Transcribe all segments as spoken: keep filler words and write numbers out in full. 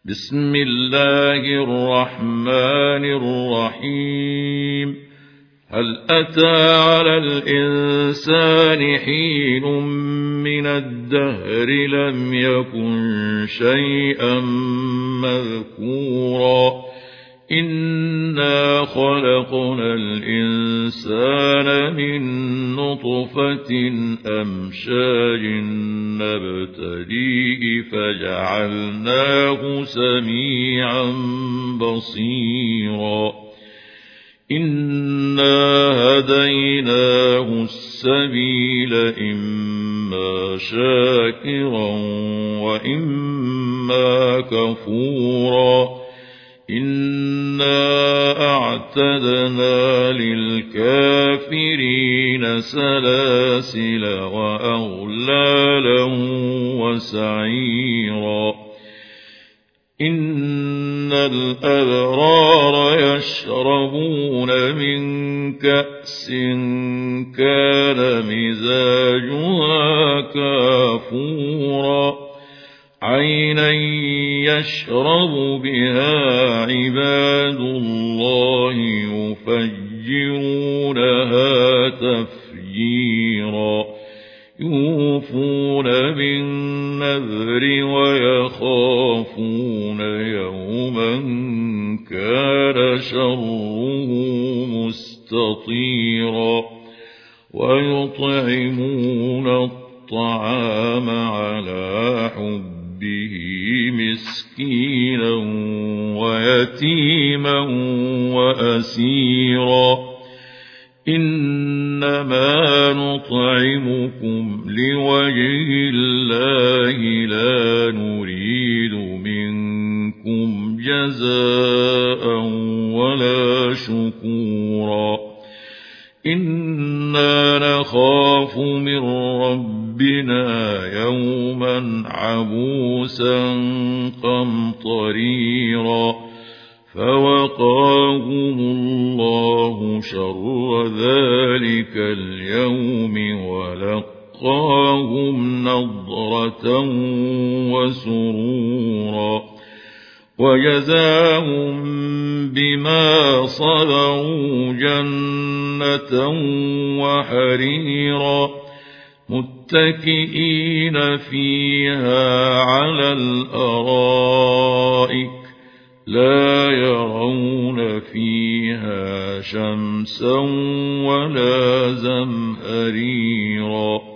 بسم الله الرحمن الرحيم. هل أتى على الإنسان حين من الدهر لم يكن شيئا مذكورا إنا خلقنا الإنسان من نطفة أمشاج نبتليه فجعلناه سميعا بصيرا إنا هديناه السبيل إما شاكرا وإما كفورا إنا أعتدنا للكافرين سلاسل وأغلالا وسعيرا إن الأبرار يشربون من كأس كان مزاجها كافورا عينا يشرب بها عباد الله يفجرونها تفجيرا يوفون بالنذر ويخافون يوما كان شره مستطيرا ويطعمون الطعام على حب به مسكينا ويتيما وأسيرا إنما نطعمكم لوجه الله لا نريد منكم جزاء ولا شكورا إنا نخاف من ربنا يوما عبوسا قمطريرا فوقاهم الله شر ذلك اليوم ولقاهم نضرة وسرورا وجزاهم بما صبروا جنة وحريرا متكئين فيها على الأرائك لا يرون فيها شمسا ولا زمهريرا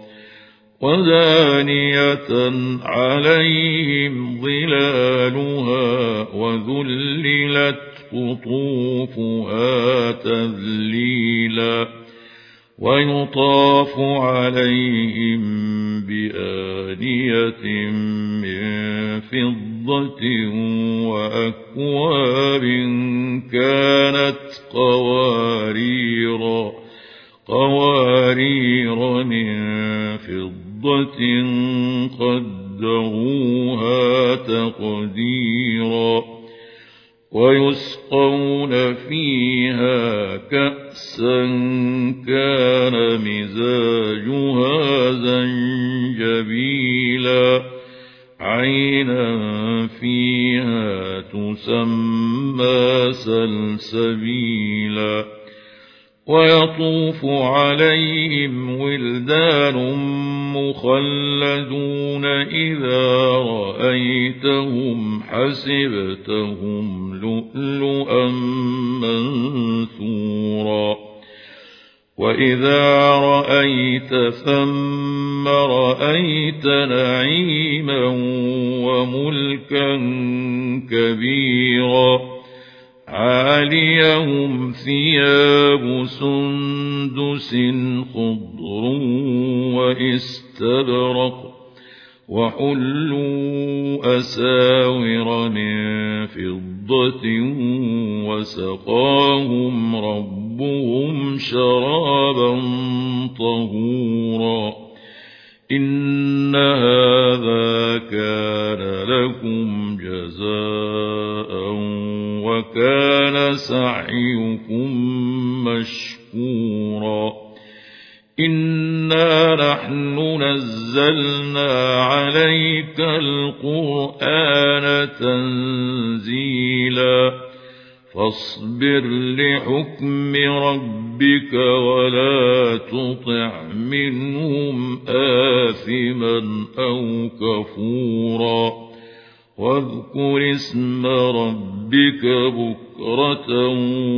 ودانية عليهم ظلالها وذللت قطوفها تذليلا ويطاف عليهم بآنية من فضة وأكواب كانت قواريرا قوارير من فضة قدروها تقديرا ويسقون فيها كأسا كان مزاجها زنجبيلا عينا فيها تسمى سلسبيلا ويطوف عليهم ولدان مخلدون إذا رأيتهم حسبتهم لؤلؤا منثورا وإذا رأيت ثم رأيت نعيما وملكا كبيرا عاليهم ثياب سندس خضر واستبرق وحلوا أساور من فضة وسقاهم ربهم شرابا طهورا إن هذا كان لكم جزاء وكان سعيكم مشكورا إنا نحن نزلنا عليك القرآن تنزيلا تنزيلا فاصبر لحكم ربك ولا تطع منهم آثما أو كفورا واذكر اسم ربك بكرة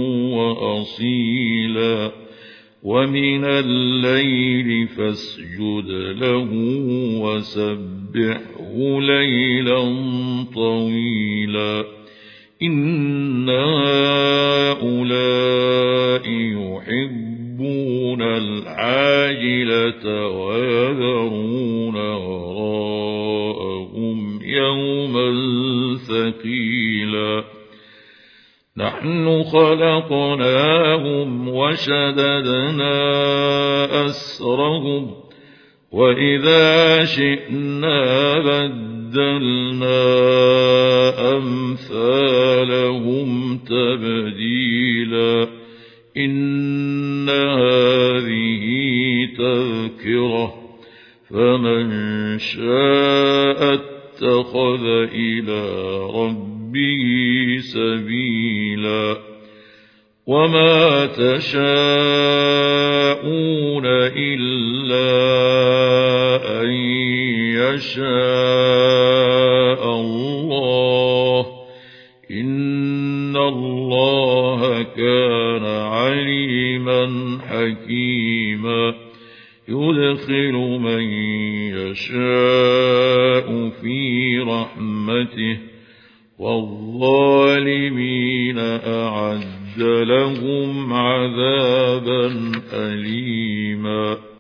وأصيلا ومن الليل فاسجد له وسبحه ليلا طويلا إن هؤلاء يحبون العاجلة ويذرون وراءهم يوما ثقيلا نحن خلقناهم وشددنا أسرهم وإذا شئنا بدلنا أمثالهم تبديلا إن هذه تذكرة فمن شاء اتخذ إلى ربه سبيلا وما تشاءون إلا أن يشاء الله إن الله كان عليما حكيما يدخل من يشاء في رحمته والظالمين أعد لهم عذابا أليما